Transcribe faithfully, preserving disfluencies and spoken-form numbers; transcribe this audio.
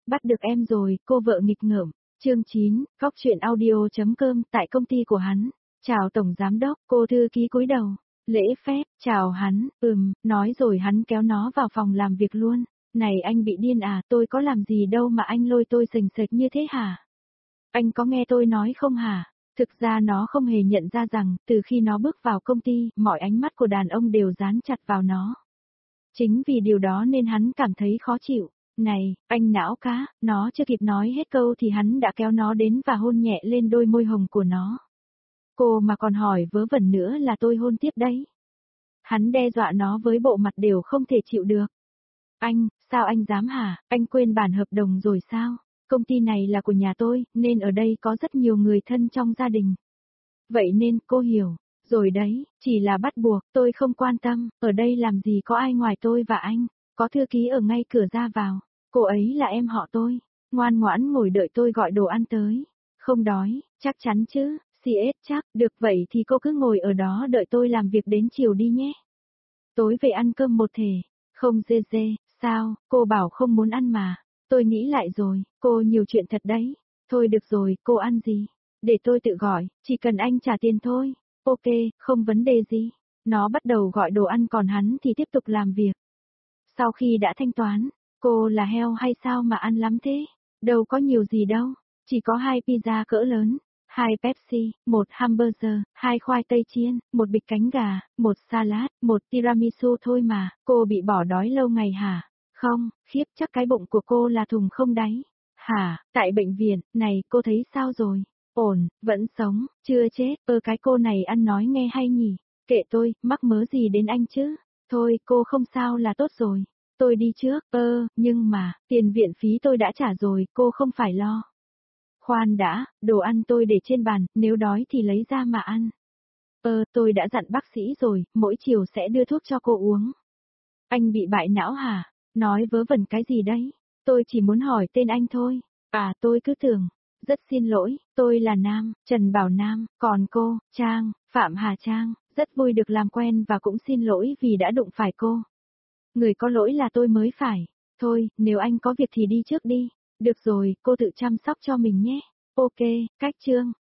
Bắt được em rồi, cô vợ nghịch ngợm. Chương chín, góc truyện audio.com tại công ty của hắn. Chào Tổng Giám Đốc, cô thư ký cúi đầu. Lễ phép, chào hắn, ừm, nói rồi hắn kéo nó vào phòng làm việc luôn. Này anh bị điên à, tôi có làm gì đâu mà anh lôi tôi sềnh sệch như thế hả? Anh có nghe tôi nói không hả? Thực ra nó không hề nhận ra rằng, từ khi nó bước vào công ty, mọi ánh mắt của đàn ông đều dán chặt vào nó. Chính vì điều đó nên hắn cảm thấy khó chịu. Này, anh não cá, nó chưa kịp nói hết câu thì hắn đã kéo nó đến và hôn nhẹ lên đôi môi hồng của nó. Cô mà còn hỏi vớ vẩn nữa là tôi hôn tiếp đấy. Hắn đe dọa nó với bộ mặt đều không thể chịu được. Anh, sao anh dám hả, anh quên bản hợp đồng rồi sao? Công ty này là của nhà tôi, nên ở đây có rất nhiều người thân trong gia đình. Vậy nên, cô hiểu. Rồi đấy, chỉ là bắt buộc, tôi không quan tâm, ở đây làm gì có ai ngoài tôi và anh, có thư ký ở ngay cửa ra vào, cô ấy là em họ tôi, ngoan ngoãn ngồi đợi tôi gọi đồ ăn tới, không đói, chắc chắn chứ, xê ét chắc, được vậy thì cô cứ ngồi ở đó đợi tôi làm việc đến chiều đi nhé. Tối về ăn cơm một thể, không dê dê, sao, cô bảo không muốn ăn mà, tôi nghĩ lại rồi, cô nhiều chuyện thật đấy, thôi được rồi, cô ăn gì, để tôi tự gọi, chỉ cần anh trả tiền thôi. Ok, không vấn đề gì. Nó bắt đầu gọi đồ ăn còn hắn thì tiếp tục làm việc. Sau khi đã thanh toán, cô là heo hay sao mà ăn lắm thế? Đâu có nhiều gì đâu, chỉ có hai pizza cỡ lớn, hai Pepsi, một hamburger, hai khoai tây chiên, một bịch cánh gà, một salad, một tiramisu thôi mà, cô bị bỏ đói lâu ngày hả? Không, khiếp chắc cái bụng của cô là thùng không đáy. Hả, tại bệnh viện, này cô thấy sao rồi? Ổn, vẫn sống, chưa chết, ơ cái cô này ăn nói nghe hay nhỉ, kệ tôi, mắc mớ gì đến anh chứ, thôi cô không sao là tốt rồi, tôi đi trước, ơ, nhưng mà, tiền viện phí tôi đã trả rồi, cô không phải lo. Khoan đã, đồ ăn tôi để trên bàn, nếu đói thì lấy ra mà ăn. Ơ, tôi đã dặn bác sĩ rồi, mỗi chiều sẽ đưa thuốc cho cô uống. Anh bị bại não hả? Nói vớ vẩn cái gì đấy? Tôi chỉ muốn hỏi tên anh thôi. À tôi cứ tưởng. Rất xin lỗi, tôi là Nam, Trần Bảo Nam, còn cô, Trang, Phạm Hà Trang, rất vui được làm quen và cũng xin lỗi vì đã đụng phải cô. Người có lỗi là tôi mới phải. Thôi, nếu anh có việc thì đi trước đi. Được rồi, cô tự chăm sóc cho mình nhé. Ok, cách chương.